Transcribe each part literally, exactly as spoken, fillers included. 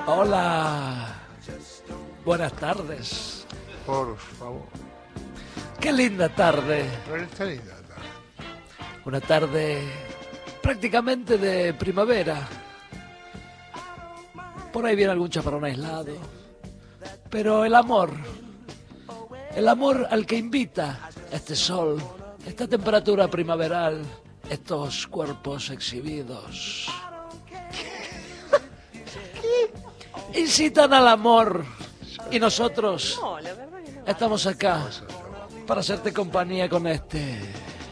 Hola. Buenas tardes. Por favor. Qué linda tarde. Pero está linda la tarde. Una tarde prácticamente de primavera. Por ahí viene algún chaparrón aislado. Pero el amor, el amor al que invita este sol, esta temperatura primaveral, estos cuerpos exhibidos, incitan al amor. Y nosotros estamos acá para hacerte compañía con este.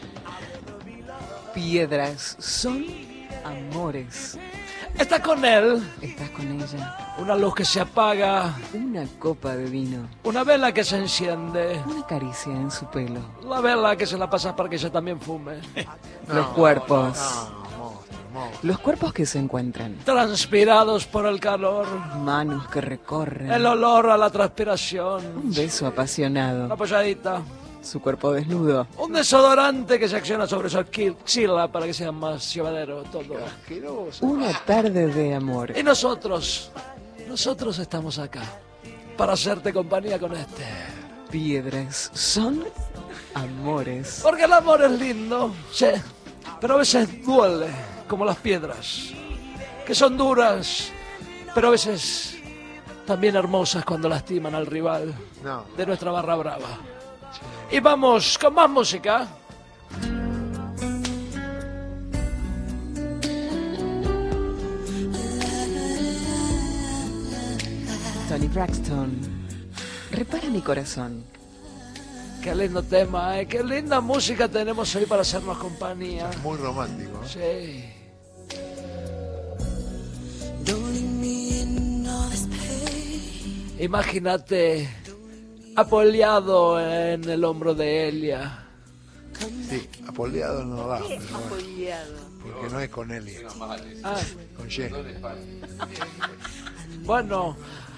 Piedras son amores. Estás con él. Estás con ella. Una luz que se apaga. Una copa de vino. Una vela que se enciende. Una caricia en su pelo. La vela que se la pasas para que ella también fume. No, Los cuerpos. No, monstruo, monstruo. Los cuerpos que se encuentran. Transpirados por el calor. Manos que recorren. El olor a la transpiración. Un beso apasionado. Una apoyadita. Su cuerpo desnudo. Un desodorante que se acciona sobre su axila para que sea más llevadero todo. Asqueroso. Una tarde de amor. Y nosotros, nosotros estamos acá para hacerte compañía con este. Piedras son amores. Porque el amor es lindo, sí, pero a veces duele, como las piedras, que son duras, pero a veces también hermosas cuando lastiman al rival No. de nuestra barra brava. Y vamos con más música. Toni Braxton. Repara mi corazón. Qué lindo tema, ¿eh? Qué linda música tenemos hoy para hacernos compañía. Muy romántico. ¿eh? Sí. Imagínate apoyado en el hombro de Elia. Sí, apoleado no da. Pero bueno, porque no es con Elia. Ah, Con Ye. bueno,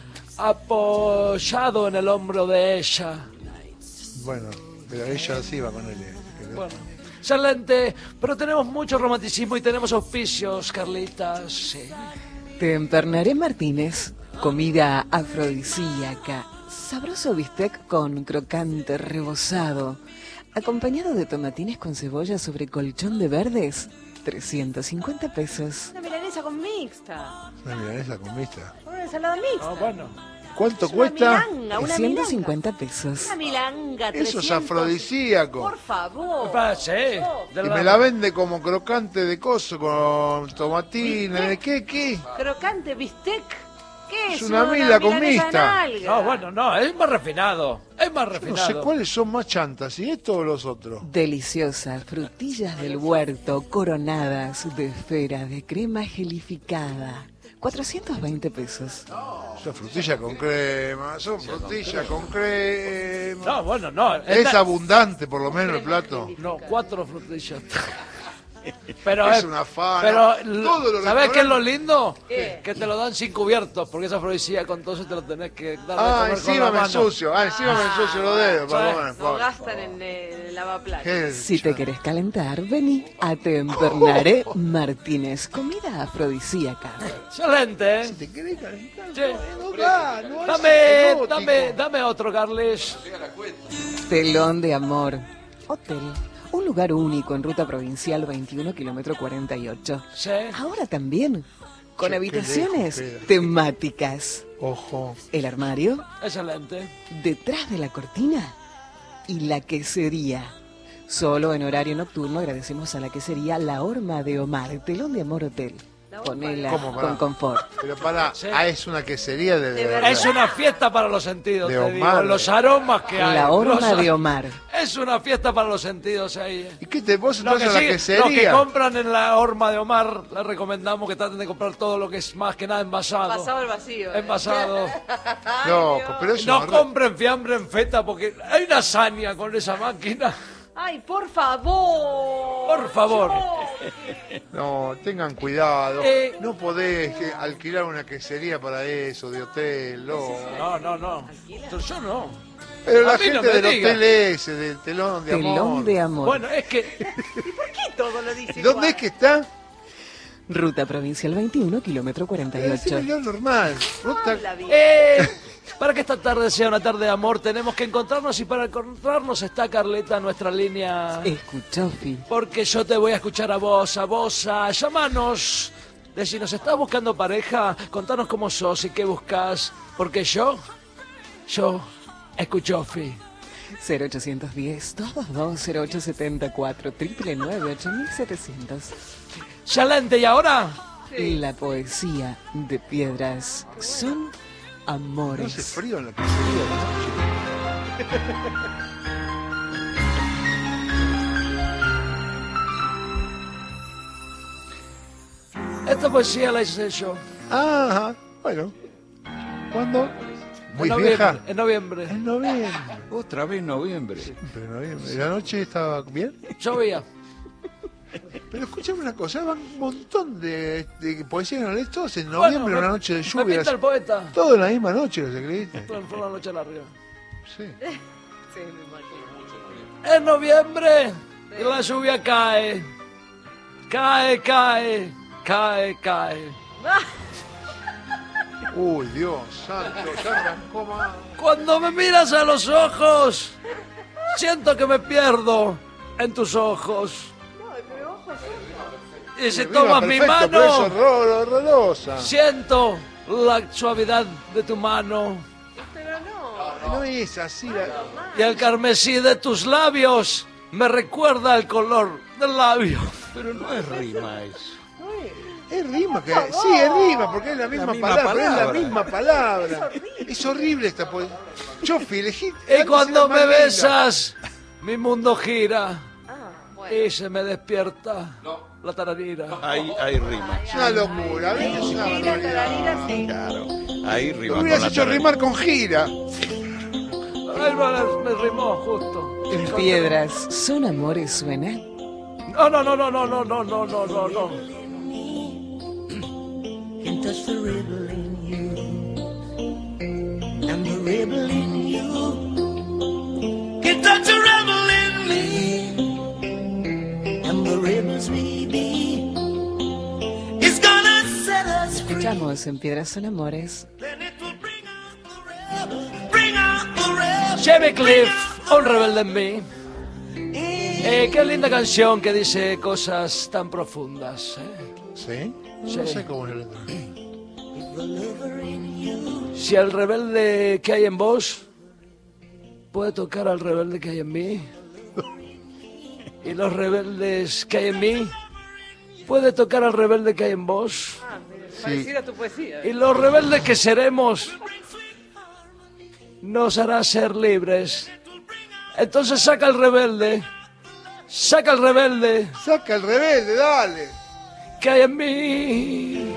apoyado en el hombro de ella. Bueno, pero ella sí va con Elia. Pero- Bueno, excelente, pero tenemos mucho romanticismo y tenemos auspicios, Carlitas. Sí. Tempernaré Martínez. Comida afrodisíaca. Sabroso bistec con crocante rebozado. Acompañado de tomatines con cebolla sobre colchón de verdes. trescientos cincuenta pesos. Una milanesa con mixta. Una milanesa con vista. Una ensalada mixta. Ah, bueno. ¿Cuánto Es cuesta? Una milanga, una trescientos milanga. cincuenta pesos. Una milanga, Eso es trescientos. afrodisíaco. Por favor. Ah, sí, de Y la- me la vende como crocante de coso, con tomatines, ¿de qué, qué? Crocante bistec. ¿Qué es? Es una mila con milanesa de mixta. nalga. No, bueno, no, es más refinado. Es más No refinado. sé cuáles son más chantas, si esto o los otros. Deliciosas frutillas del huerto coronadas de esfera de crema gelificada. cuatrocientos veinte pesos. Son frutillas con crema, son frutillas con crema. No, bueno, no. Es esta- abundante por lo menos el plato. No, cuatro frutillas. Pero Es es una fana. Pero, Todos los ¿sabes qué es lo restaurantes- lindo? ¿Qué? Que te lo dan sin cubiertos, porque esa afrodisíaca con todo eso te lo tenés que dar de Ah, comer con encima la me mano. ensucio, ah, encima me ensucio los dedos. Sí. para comer, No por gastan favor. en eh, el lavaplatos. Qué Si te chanta. querés calentar, vení a Tempernaré Martínez. Comida afrodisíaca. Excelente, ¿eh? ¿Te querés calentar? Sí. No da, no es Dame, erótico. dame, dame otro, Carles. Telón de Amor. Hotel. Un lugar único en ruta provincial veintiuno, kilómetro cuarenta y ocho. Sí. Ahora también con Che, qué habitaciones lejos queda. temáticas. Ojo. El armario, Excelente. detrás de la cortina y la quesería. Solo en horario nocturno agradecemos a la quesería La Horma de Omar. Telón de Amor Hotel. Ponela ¿Cómo, pará? con confort. Pero para, Sí. ah, es una quesería de, de De verdad. Es una fiesta para los sentidos, De te Omar. digo. Los aromas que hay. La Horma los- de Omar. Es una fiesta para los sentidos ahí. eh. ¿Y qué te vos Los entras que, a la sí, los que quesería? compran en la horma de Omar, les recomendamos que traten de comprar todo lo que es más que nada envasado. Pasado al vacío. eh. Envasado. Loco, pero es No una re- compren fiambre en feta porque hay una hazaña con esa máquina. Ay, por favor. Por favor. No, tengan cuidado. Eh. No podés eh, alquilar una quesería para eso, de hotel, no. No, no, no. Yo no. Pero A la mí gente no me del diga. hotel ese, del telón de amor. Telón de Amor. Bueno, es que ¿Por qué todo lo dice ¿Dónde igual? es que está? Ruta Provincial veintiuno, kilómetro cuarenta y ocho. Es lo normal. Ruta- Habla bien. Eh, para que esta tarde sea una tarde de amor, tenemos que encontrarnos y para encontrarnos está Carleta, nuestra línea. Escuchofi. Porque yo te voy a escuchar a vos, a vos, a llamanos. De si nos estás buscando pareja, contanos cómo sos y qué buscas. Porque yo, yo, escucho Fi. cero ochocientos diez, dos dos dos, cero ocho siete cuatro, nueve nueve nueve, ocho mil setecientos. Excelente, ¿y ahora? La poesía de piedras son No hace amores. frío en la pizzería de noche. Esta poesía la hice yo. Ajá, bueno. ¿Cuándo? Muy en vieja. noviembre, en noviembre. En noviembre. Otra vez noviembre. Pero en noviembre. ¿La noche estaba bien? Llovía. Pero escúchame una cosa, van un montón de, de poesía que no lees todos en noviembre, Bueno, una me- noche de Me lluvia. pinta el poeta. Todo en la misma noche los escribiste. Fue fue una noche larga. Sí. Sí, me imagino. En noviembre la lluvia cae. Cae, cae, cae, cae. Uy, Dios santo, ya arrancó más. Cuando me miras a los ojos, siento que me pierdo en tus ojos. Y si Rima tomas mi perfecto, pero eso es mano, ro- horrorosa. siento la suavidad de tu mano Pero no. No es así. La... y el carmesí de tus labios me recuerda el color del labio. Pero no es rima eso. Es rima, que sí, es rima, porque es la misma, misma palabra, pero es la palabra. misma palabra. Es horrible esta poesía. Chofi, elegí. Y cuando antes me era más linda. besas, mi mundo gira Ah, bueno. y se me despierta la tararira. Ahí hay rima. Es una locura, ¿viste? Es una Gira, barbaridad. tararira, sí. Claro. Ahí rima Lo con hubieras la hecho tarde. rimar con gira. Ay, me me rimó justo. En piedras son amores suena. No, no, no, no, no, no, no, no, no, no, no. Can touch the rebel in you, and the rebel in you can touch the rebel in me, and the rebels we be is gonna set us free. Escuchamos En piedras son amores. Then it will bring out the rebel, bring out the rebel. Jimmy Cliff, un rebelde en mí. Eh, qué linda canción que dice cosas tan profundas. ¿eh? ¿Sí? No, Sí. no sé cómo es la letra. Si el rebelde que hay en vos puede tocar al rebelde que hay en mí, y los rebeldes que hay en mí puede tocar al rebelde que hay en vos, Ah, parecida a tu poesía. y los rebeldes que seremos nos hará ser libres. Entonces saca al rebelde, saca al rebelde Saca el rebelde, dale. que hay en mí.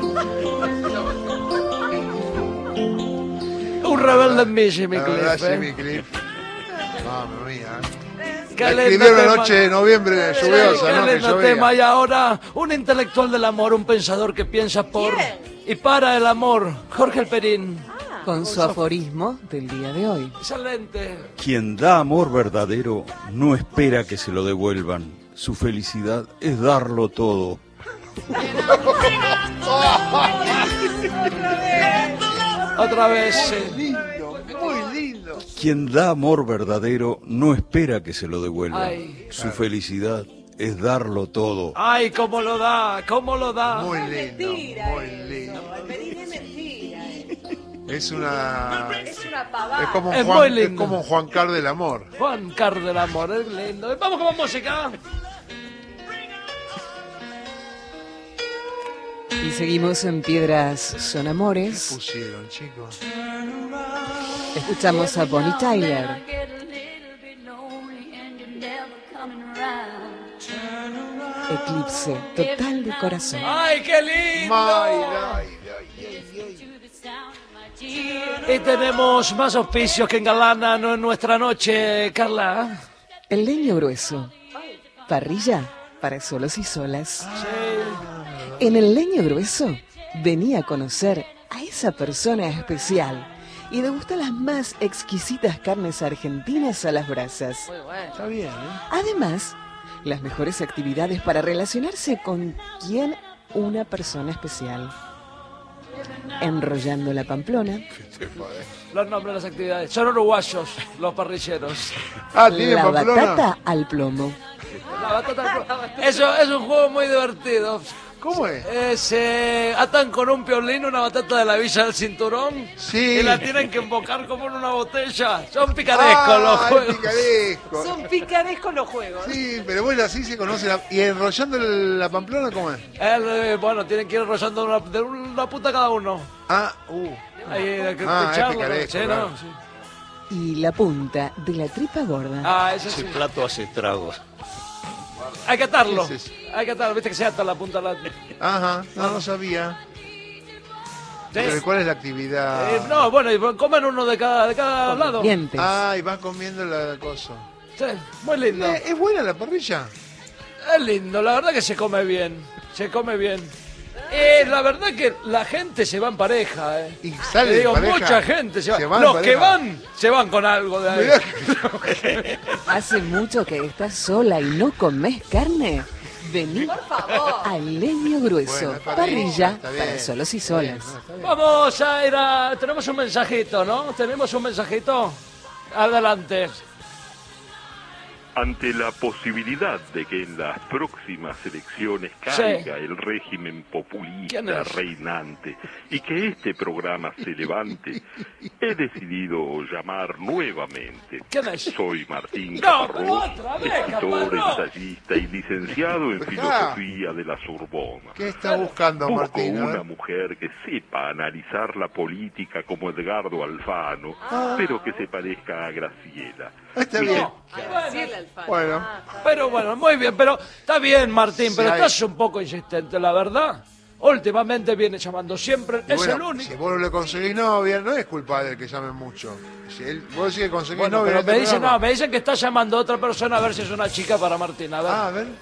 Un rebelde en mí, Jimmy La verdad, Cliff. ¿eh? Jimmy Cliff. Mamma mía. Qué La lindo escribió una tema. noche de noviembre Sí, lluviosa, qué ¿no? Que lindo llovía. tema. Y ahora, un intelectual del amor, un pensador que piensa por ¿Quién? y para el amor, Jorge Alperín. Con su aforismo del día de hoy. Excelente. Quien da amor verdadero no espera que se lo devuelvan. Su felicidad es darlo todo. Otra vez, sí. Lindo, muy lindo. Quien da amor verdadero no espera que se lo devuelvan. Ay. Su felicidad es darlo todo. Ay, cómo lo da, cómo lo da. Muy lindo, Mentira muy eso. lindo. Alperín es mentira. eh. Es una... Es una pavada. Es como un Es Juan, muy es lindo. como un Juan Car del amor. Juan Car del amor, es lindo. Vamos con más música. Y seguimos en Piedras son amores. Pusieron, chicos. Escuchamos a Bonnie Tyler. Eclipse total de corazón. Ay, qué lindo. Ay, ay, ay, ay. Y tenemos más auspicios que engalanan en nuestra noche, Carla. El leño grueso. Parrilla para solos y solas. Sí. En el leño grueso venía a conocer a esa persona especial y degusta las más exquisitas carnes argentinas a las brasas. Muy bueno. Está bien, ¿eh? Además, las mejores actividades para relacionarse con quien una persona especial. Enrollando la Pamplona, Los nombres de las actividades. Son uruguayos los parrilleros. Ah, tiene la Pamplona. batata al plomo. La batata. Eso es un juego muy divertido. ¿Cómo es? Eh, se atan con un piolín una batata de la Villa del Cinturón Sí. y la tienen que embocar como en una botella. Son picarescos los Ah, juegos. es picaresco. Son picarescos los juegos. Sí, pero bueno, así se conoce. La... ¿Y enrollando la Pamplona cómo es? El, eh, bueno, tienen que ir enrollando una, de una puta cada uno. Ah, uh. Ahí, hay que Ah, es escucharlo, picaresco, sí, claro. ¿no? Sí. Y la punta de la tripa gorda. Ah, eso Ese sí. plato hace estragos. Hay que atarlo. ¿Qué es eso? Hay que atarlo. Viste que se ata la punta de la... Ajá, no, no sabía. Pero ¿cuál es la actividad? Eh, no, bueno, y comen uno de cada, de cada lado. Dientes. Ah, y vas comiendo la cosa. Sí, muy lindo. Eh, ¿Es buena la parrilla? Es lindo, la verdad que se come bien. Se come bien. Eh, la verdad que la gente se va en pareja, eh. Y sale Te de digo, pareja. mucha gente se va. Se va en Los que pareja. van, se van con algo de ahí. Mirá. ¿Hace mucho que estás sola y no comes carne? Vení Por favor. al leño grueso. Bueno, está bien, Parrilla está bien. para solos y Está bien, solas. no, está bien. Vamos a ir a... Tenemos un mensajito, ¿no? Tenemos un mensajito. Adelante. Ante la posibilidad de que en las próximas elecciones caiga el régimen ¿Quién populista es? reinante y que este programa se levante, he decidido llamar nuevamente. ¿Quién es? Soy Martín No, Caparrós, pero otra vez, escritor, Caparrós. ensayista y licenciado en filosofía de la Sorbona. ¿Qué está buscando Busco Martín? A una ver. mujer que sepa analizar la política como Edgardo Alfano, pero que se parezca a Graciela. Ah, está bien. Graciela Alfano. Bueno. Ah, está Pero bueno, muy bien, pero está bien, Martín, Sí, pero hay- estás un poco insistente, la verdad. Últimamente viene llamando siempre, Y es bueno, el único. si vos no le conseguís novia, no es culpa de él que llame mucho. Si él, vos decís que conseguís Bueno, novia pero en me este dicen, programa. no, me dicen que está llamando a otra persona a ver si es una chica para Martín. A ver. Ah, a ver.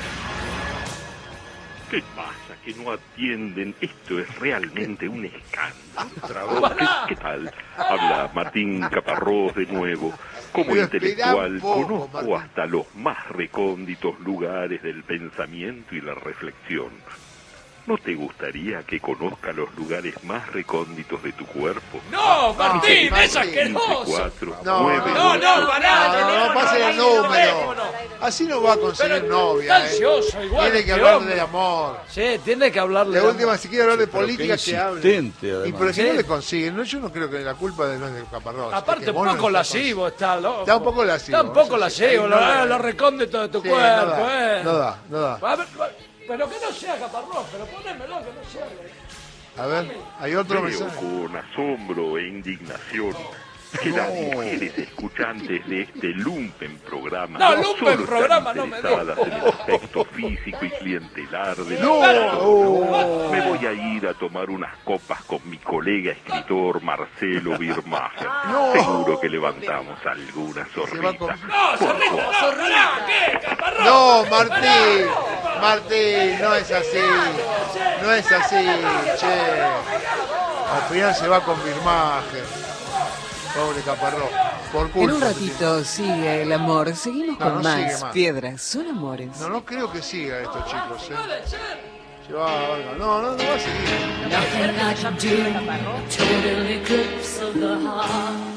¿Qué pasa? Que no atienden. Esto es realmente un escándalo. ¿Qué, qué tal? Habla Martín Caparrós de nuevo. Como Pero esperá intelectual un poco, conozco Martín. hasta los más recónditos lugares del pensamiento y la reflexión. ¿No te gustaría que conozca los lugares más recónditos de tu cuerpo? No, Martín, Martín. es asqueroso. cuatro, No, nueve, No, no, pará, No, no, no, pase el número. Así no va a conseguir Pero novia. está ansioso, eh. igual Tiene que que hablar hombre. de amor. Sí, tiene que hablarle. La última, si quiere hablar de Pero qué política, que hable. insistente, Y además. pero si Sí. no le consiguen, no, yo no creo que la culpa de no es de Caparrós. es Aparte, que un vos no poco le estás lascivo está, loco. Está un poco lascivo, Está un poco eso sí. lascivo, Ahí lo, no da. lo recóndito de tu Sí, cuerpo, no da, eh. no da, no da. A ver, pero que no sea Caparrós, pero ponémelo, que no sea. A ver, hay otro Veo mensaje. con asombro e indignación que las mujeres escuchantes de este lumpen programa No, no, lumpen solo están programa no me interesadas digas. en el aspecto físico y clientelar de No, la Me voy a ir a tomar unas copas con mi colega escritor Marcelo Birmacher. Seguro que levantamos alguna va con- zorrita. No, zorrito, no, pará, ¿qué? Caparrós. No, Martín, Martín, no es así, no es así, che. Al final se va con Birmacher. Pobre Caparrós, por culpa. En un ratito sigue el amor. Seguimos No, con no más. sigue más. Piedras son amores. No, no creo que siga esto, chicos, eh. Se va, oiga, no, no, no va a seguir. Nothing I can do, total eclipse of the heart.